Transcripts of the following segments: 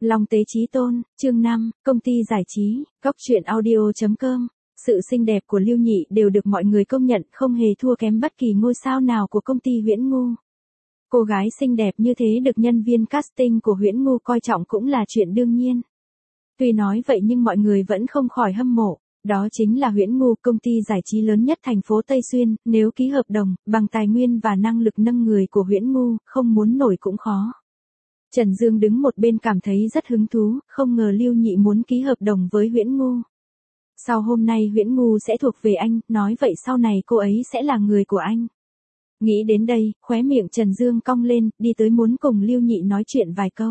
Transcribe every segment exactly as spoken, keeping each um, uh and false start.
Long Tế Chí Tôn, chương năm, công ty giải trí, góc truyện audio chấm com. Sự xinh đẹp của Lưu Nhị đều được mọi người công nhận không hề thua kém bất kỳ ngôi sao nào của công ty Huyễn Ngu. Cô gái xinh đẹp như thế được nhân viên casting của Huyễn Ngu coi trọng cũng là chuyện đương nhiên. Tuy nói vậy nhưng mọi người vẫn không khỏi hâm mộ. Đó chính là Huyễn Ngu, công ty giải trí lớn nhất thành phố Tây Xuyên, nếu ký hợp đồng, bằng tài nguyên và năng lực nâng người của Huyễn Ngu, không muốn nổi cũng khó. Trần Dương đứng một bên cảm thấy rất hứng thú, không ngờ Lưu Nhị muốn ký hợp đồng với Huyễn Ngu. Sau hôm nay Huyễn Ngu sẽ thuộc về anh, nói vậy sau này cô ấy sẽ là người của anh. Nghĩ đến đây, khóe miệng Trần Dương cong lên, đi tới muốn cùng Lưu Nhị nói chuyện vài câu.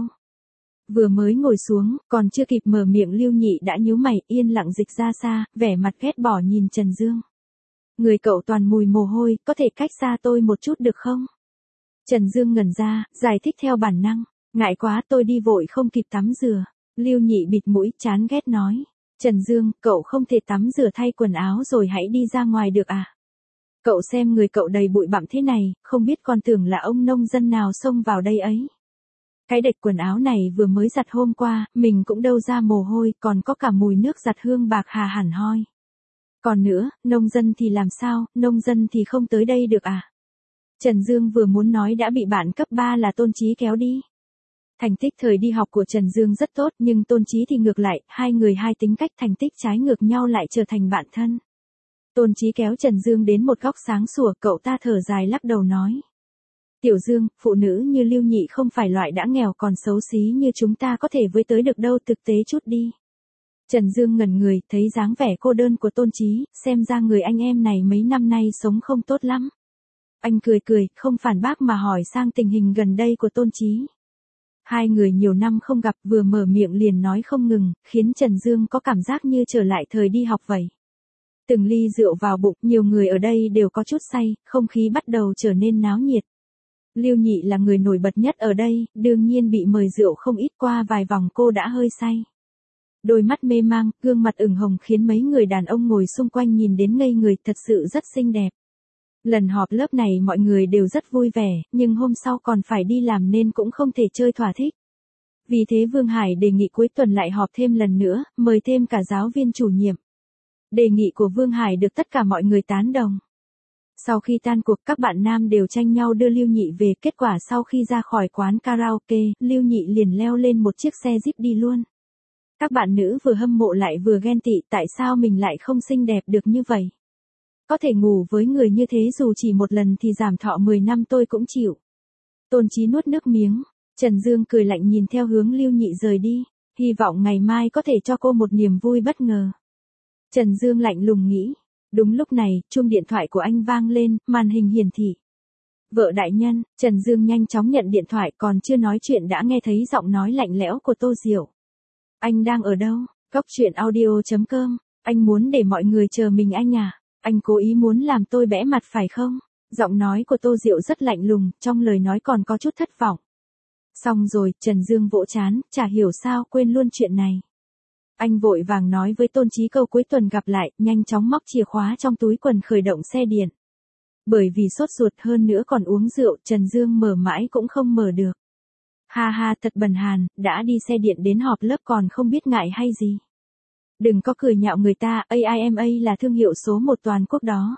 Vừa mới ngồi xuống, còn chưa kịp mở miệng Lưu Nhị đã nhíu mày, yên lặng dịch ra xa, vẻ mặt ghét bỏ nhìn Trần Dương. Người cậu toàn mùi mồ hôi, có thể cách xa tôi một chút được không? Trần Dương ngẩn ra, giải thích theo bản năng. Ngại quá, tôi đi vội không kịp tắm rửa. Lưu Nhị bịt mũi chán ghét nói. Trần Dương, cậu không thể tắm rửa thay quần áo rồi hãy đi ra ngoài được à? Cậu xem người cậu đầy bụi bặm thế này, không biết còn tưởng là ông nông dân nào xông vào đây ấy. Cái đệch quần áo này vừa mới giặt hôm qua, mình cũng đâu ra mồ hôi, còn có cả mùi nước giặt hương bạc hà hẳn hoi. Còn nữa, nông dân thì làm sao, nông dân thì không tới đây được à? Trần Dương vừa muốn nói đã bị bạn cấp ba là Tôn Chí kéo đi. Thành tích thời đi học của Trần Dương rất tốt nhưng Tôn Chí thì ngược lại, hai người hai tính cách thành tích trái ngược nhau lại trở thành bạn thân. Tôn Chí kéo Trần Dương đến một góc sáng sủa, cậu ta thở dài lắc đầu nói. Tiểu Dương, phụ nữ như Lưu Nhị không phải loại đã nghèo còn xấu xí như chúng ta có thể với tới được đâu, thực tế chút đi. Trần Dương ngẩn người, thấy dáng vẻ cô đơn của Tôn Chí, xem ra người anh em này mấy năm nay sống không tốt lắm. Anh cười cười, không phản bác mà hỏi sang tình hình gần đây của Tôn Chí. Hai người nhiều năm không gặp, vừa mở miệng liền nói không ngừng, khiến Trần Dương có cảm giác như trở lại thời đi học vậy. Từng ly rượu vào bụng, nhiều người ở đây đều có chút say, không khí bắt đầu trở nên náo nhiệt. Lưu Nhị là người nổi bật nhất ở đây, đương nhiên bị mời rượu không ít, qua vài vòng cô đã hơi say. Đôi mắt mê mang, gương mặt ửng hồng khiến mấy người đàn ông ngồi xung quanh nhìn đến ngây người, thật sự rất xinh đẹp. Lần họp lớp này mọi người đều rất vui vẻ, nhưng hôm sau còn phải đi làm nên cũng không thể chơi thỏa thích. Vì thế Vương Hải đề nghị cuối tuần lại họp thêm lần nữa, mời thêm cả giáo viên chủ nhiệm. Đề nghị của Vương Hải được tất cả mọi người tán đồng. Sau khi tan cuộc, các bạn nam đều tranh nhau đưa Lưu Nhị về, kết quả sau khi ra khỏi quán karaoke, Lưu Nhị liền leo lên một chiếc xe jeep đi luôn. Các bạn nữ vừa hâm mộ lại vừa ghen tị, tại sao mình lại không xinh đẹp được như vậy? Có thể ngủ với người như thế dù chỉ một lần thì giảm thọ mười năm tôi cũng chịu. Tôn Chí nuốt nước miếng, Trần Dương cười lạnh nhìn theo hướng Lưu Nhị rời đi, hy vọng ngày mai có thể cho cô một niềm vui bất ngờ. Trần Dương lạnh lùng nghĩ. Đúng lúc này, chuông điện thoại của anh vang lên, màn hình hiển thị. Vợ đại nhân, Trần Dương nhanh chóng nhận điện thoại, còn chưa nói chuyện đã nghe thấy giọng nói lạnh lẽo của Tô Diệu. Anh đang ở đâu? Góc truyện audio chấm com. Anh muốn để mọi người chờ mình anh à? Anh cố ý muốn làm tôi bẽ mặt phải không? Giọng nói của Tô Diệu rất lạnh lùng, trong lời nói còn có chút thất vọng. Xong rồi, Trần Dương vỗ chán, chả hiểu sao quên luôn chuyện này. Anh vội vàng nói với Tôn Chí câu cuối tuần gặp lại, nhanh chóng móc chìa khóa trong túi quần khởi động xe điện. Bởi vì sốt ruột hơn nữa còn uống rượu, Trần Dương mở mãi cũng không mở được. Ha ha, thật bần hàn, đã đi xe điện đến họp lớp còn không biết ngại hay gì. Đừng có cười nhạo người ta, a i em a là thương hiệu số một toàn quốc đó.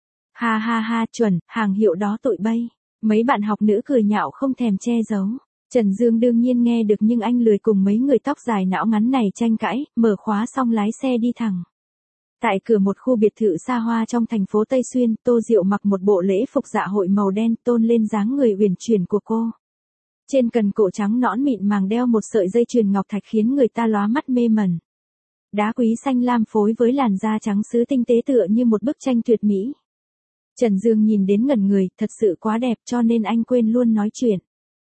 Ha ha ha, chuẩn, hàng hiệu đó tụi bay. Mấy bạn học nữ cười nhạo không thèm che giấu. Trần Dương đương nhiên nghe được nhưng anh lười cùng mấy người tóc dài não ngắn này tranh cãi, mở khóa xong lái xe đi thẳng. Tại cửa một khu biệt thự xa hoa trong thành phố Tây Xuyên, Tô Diệu mặc một bộ lễ phục dạ hội màu đen tôn lên dáng người uyển chuyển của cô. Trên cần cổ trắng nõn mịn màng đeo một sợi dây chuyền ngọc thạch khiến người ta lóa mắt mê mẩn. Đá quý xanh lam phối với làn da trắng sứ tinh tế tựa như một bức tranh tuyệt mỹ. Trần Dương nhìn đến ngẩn người, thật sự quá đẹp cho nên anh quên luôn nói chuyện.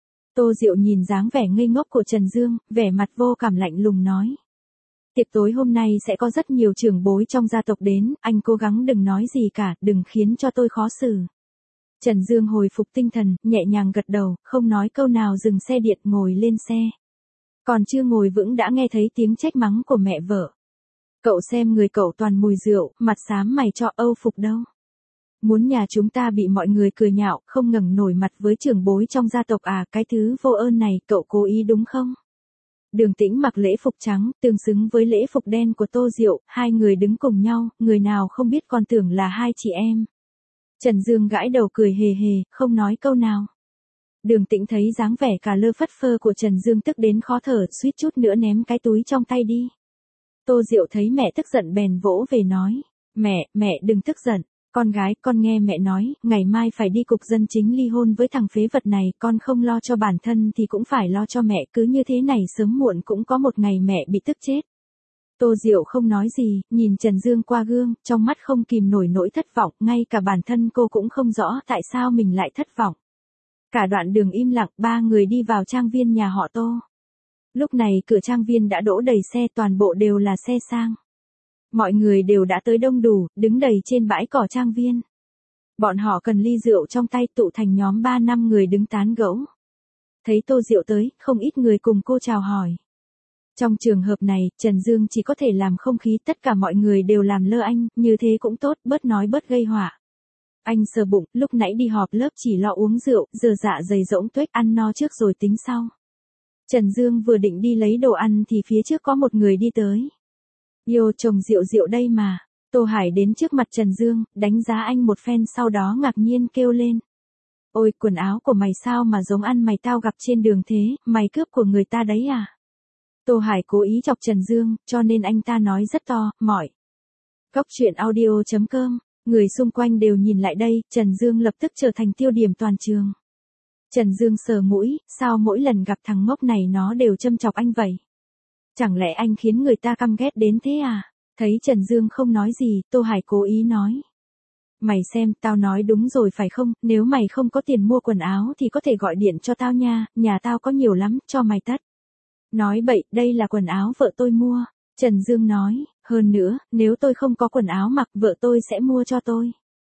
Tô Diệu nhìn dáng vẻ ngây ngốc của Trần Dương, vẻ mặt vô cảm lạnh lùng nói. Tiệc tối hôm nay sẽ có rất nhiều trưởng bối trong gia tộc đến, anh cố gắng đừng nói gì cả, đừng khiến cho tôi khó xử. Trần Dương hồi phục tinh thần, nhẹ nhàng gật đầu, không nói câu nào dừng xe điện ngồi lên xe. Còn chưa ngồi vững đã nghe thấy tiếng trách mắng của mẹ vợ. Cậu xem người cậu toàn mùi rượu, mặt xám mày cho âu phục đâu. Muốn nhà chúng ta bị mọi người cười nhạo, không ngẩng nổi mặt với trưởng bối trong gia tộc à, cái thứ vô ơn này, cậu cố ý đúng không? Đường Tĩnh mặc lễ phục trắng, tương xứng với lễ phục đen của Tô Diệu, hai người đứng cùng nhau, người nào không biết còn tưởng là hai chị em. Trần Dương gãi đầu cười hề hề, không nói câu nào. Đường Tĩnh thấy dáng vẻ cả lơ phất phơ của Trần Dương tức đến khó thở, suýt chút nữa ném cái túi trong tay đi. Tô Diệu thấy mẹ tức giận bèn vỗ về nói, mẹ, mẹ đừng tức giận, con gái, con nghe mẹ nói, ngày mai phải đi cục dân chính ly hôn với thằng phế vật này, con không lo cho bản thân thì cũng phải lo cho mẹ, cứ như thế này sớm muộn cũng có một ngày mẹ bị tức chết. Tô Diệu không nói gì, nhìn Trần Dương qua gương, trong mắt không kìm nổi nỗi thất vọng, ngay cả bản thân cô cũng không rõ tại sao mình lại thất vọng. Cả đoạn đường im lặng, ba người đi vào trang viên nhà họ Tô. Lúc này cửa trang viên đã đỗ đầy xe, toàn bộ đều là xe sang. Mọi người đều đã tới đông đủ, đứng đầy trên bãi cỏ trang viên. Bọn họ cần ly rượu trong tay, tụ thành nhóm ba năm người đứng tán gẫu. Thấy Tô Diệu tới, không ít người cùng cô chào hỏi. Trong trường hợp này, Trần Dương chỉ có thể làm không khí, tất cả mọi người đều làm lơ anh, như thế cũng tốt, bớt nói bớt gây họa. Anh sờ bụng, lúc nãy đi họp lớp chỉ lo uống rượu, giờ dạ dày rỗng tuếch, ăn no trước rồi tính sau. Trần Dương vừa định đi lấy đồ ăn thì phía trước có một người đi tới. Yêu chồng Diệu Diệu đây mà. Tô Hải đến trước mặt Trần Dương, đánh giá anh một phen sau đó ngạc nhiên kêu lên. Ôi, quần áo của mày sao mà giống ăn mày tao gặp trên đường thế, mày cướp của người ta đấy à? Tô Hải cố ý chọc Trần Dương, cho nên anh ta nói rất to, mỏi. Góc truyện audio chấm com, người xung quanh đều nhìn lại đây, Trần Dương lập tức trở thành tiêu điểm toàn trường. Trần Dương sờ mũi, sao mỗi lần gặp thằng ngốc này nó đều châm chọc anh vậy? Chẳng lẽ anh khiến người ta căm ghét đến thế à? Thấy Trần Dương không nói gì, Tô Hải cố ý nói. Mày xem, tao nói đúng rồi phải không, nếu mày không có tiền mua quần áo thì có thể gọi điện cho tao nha, nhà tao có nhiều lắm, cho mày tất. Nói bậy, đây là quần áo vợ tôi mua. Trần Dương nói, hơn nữa, nếu tôi không có quần áo mặc vợ tôi sẽ mua cho tôi.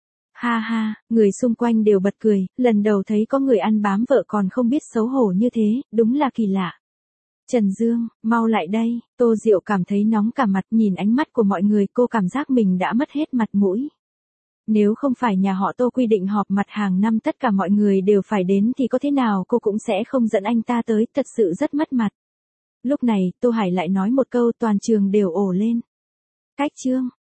Ha ha, người xung quanh đều bật cười, lần đầu thấy có người ăn bám vợ còn không biết xấu hổ như thế, đúng là kỳ lạ. Trần Dương, mau lại đây, Tô Diệu cảm thấy nóng cả mặt, nhìn ánh mắt của mọi người cô cảm giác mình đã mất hết mặt mũi. Nếu không phải nhà họ Tô quy định họp mặt hàng năm tất cả mọi người đều phải đến thì có thế nào cô cũng sẽ không dẫn anh ta tới, thật sự rất mất mặt. Lúc này, Tô Hải lại nói một câu, toàn trường đều ồ lên. Cách chương.